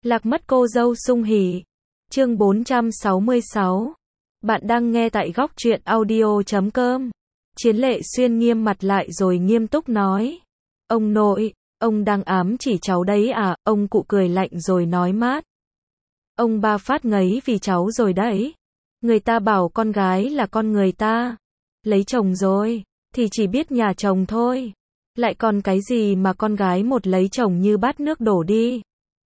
Lạc mất cô dâu sung hỉ. Chương 466. Bạn đang nghe tại góc truyện audio.com. Chiến Lệ Xuyên nghiêm mặt lại rồi nghiêm túc nói. Ông nội, ông đang ám chỉ cháu đấy à? Ông cụ cười lạnh rồi nói mát. Ông ba phát ngấy vì cháu rồi đấy. Người ta bảo con gái là con người ta. Lấy chồng rồi, thì chỉ biết nhà chồng thôi. Lại còn cái gì mà con gái một lấy chồng như bát nước đổ đi.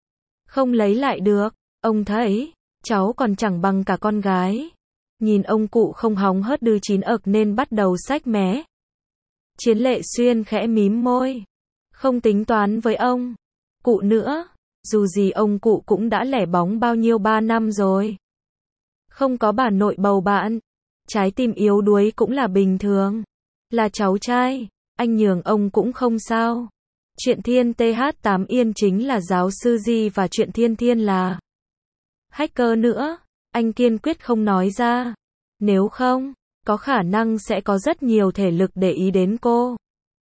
Không lấy lại được, ông thấy, cháu còn chẳng bằng cả con gái. Nhìn ông cụ không hóng hớt đư chín ực nên bắt đầu xách mé. Chiến Lệ Xuyên khẽ mím môi. Không tính toán với ông cụ nữa, dù gì ông cụ cũng đã lẻ bóng bao nhiêu 3 năm rồi. Không có bà nội bầu bạn, trái tim yếu đuối cũng là bình thường. Là cháu trai, anh nhường ông cũng không sao. Chuyện Thiên TH8 Yên chính là giáo sư Di và chuyện Thiên Thiên là hacker nữa, anh kiên quyết không nói ra. Nếu không, có khả năng sẽ có rất nhiều thể lực để ý đến cô.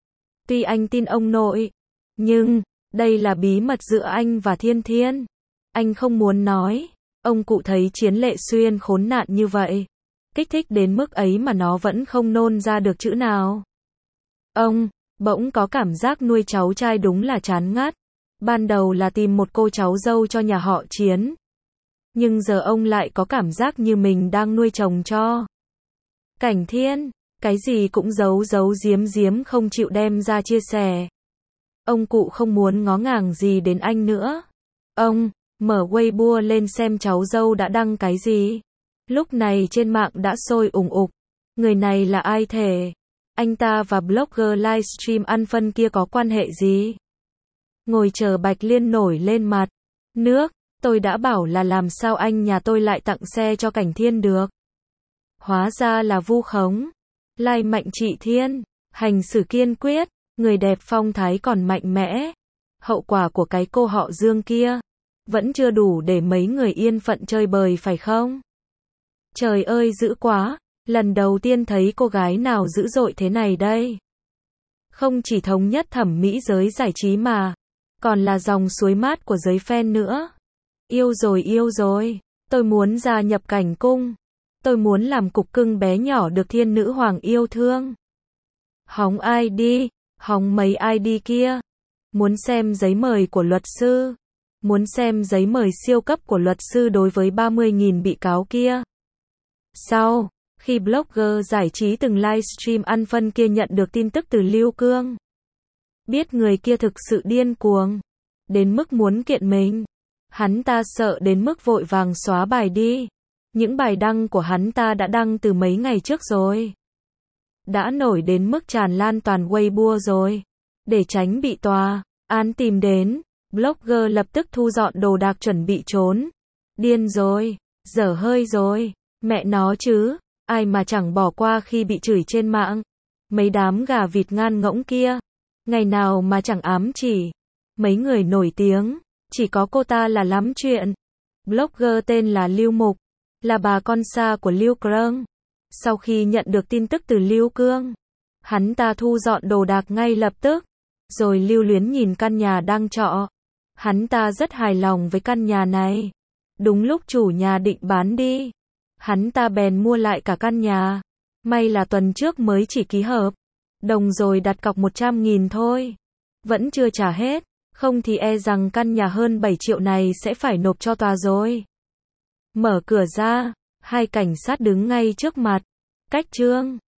Tuy anh tin ông nội, nhưng đây là bí mật giữa anh và Thiên Thiên. Anh không muốn nói. Ông cụ thấy Chiến Lệ Xuyên khốn nạn như vậy, kích thích đến mức ấy mà nó vẫn không nôn ra được chữ nào. Ông bỗng có cảm giác nuôi cháu trai đúng là chán ngắt. Ban đầu là tìm một cô cháu dâu cho nhà họ Chiến. Nhưng giờ ông lại có cảm giác như mình đang nuôi chồng cho Cảnh Thiên. Cái gì cũng giấu giấu giếm giếm không chịu đem ra chia sẻ. Ông cụ không muốn ngó ngàng gì đến anh nữa. Ông mở Weibo lên xem cháu dâu đã đăng cái gì. Lúc này trên mạng đã sôi ùng ục. Người này là ai thể? Anh ta và blogger livestream ăn phân kia có quan hệ gì? Ngồi chờ Bạch Liên nổi lên mặt nước. Tôi đã bảo là làm sao anh nhà tôi lại tặng xe cho Cảnh Thiên được. Hóa ra là vu khống. Lai Mạnh Trị Thiên, hành xử kiên quyết, người đẹp phong thái còn mạnh mẽ. Hậu quả của cái cô họ Dương kia vẫn chưa đủ để mấy người yên phận chơi bời phải không? Trời ơi dữ quá, lần đầu tiên thấy cô gái nào dữ dội thế này đây. Không chỉ thống nhất thẩm mỹ giới giải trí mà còn là dòng suối mát của giới fan nữa. Yêu rồi, tôi muốn gia nhập Cảnh cung. Tôi muốn làm cục cưng bé nhỏ được thiên nữ hoàng yêu thương. Hóng ai đi, hóng mấy ai đi kia. Muốn xem giấy mời của luật sư. Muốn xem giấy mời siêu cấp của luật sư đối với 30.000 bị cáo kia. Sau khi blogger giải trí từng livestream ăn phân kia nhận được tin tức từ Lưu Cương, biết người kia thực sự điên cuồng, đến mức muốn kiện mình. Hắn ta sợ đến mức vội vàng xóa bài đi. Những bài đăng của hắn ta đã đăng từ mấy ngày trước rồi. Đã nổi đến mức tràn lan toàn Weibo rồi. Để tránh bị tòa án tìm đến, blogger lập tức thu dọn đồ đạc chuẩn bị trốn. Điên rồi, dở hơi rồi, mẹ nó chứ, ai mà chẳng bỏ qua khi bị chửi trên mạng. Mấy đám gà vịt ngan ngỗng kia, ngày nào mà chẳng ám chỉ. Mấy người nổi tiếng, chỉ có cô ta là lắm chuyện. Blogger tên là Lưu Mục, là bà con xa của Lưu Cương. Sau khi nhận được tin tức từ Lưu Cương, hắn ta thu dọn đồ đạc ngay lập tức, rồi lưu luyến nhìn căn nhà đang trọ. Hắn ta rất hài lòng với căn nhà này. Đúng lúc chủ nhà định bán đi, hắn ta bèn mua lại cả căn nhà. May là tuần trước mới chỉ ký hợp đồng rồi đặt cọc 100.000 thôi. Vẫn chưa trả hết, không thì e rằng căn nhà hơn 7 triệu này sẽ phải nộp cho tòa rồi. Mở cửa ra, hai cảnh sát đứng ngay trước mặt. Cách Trương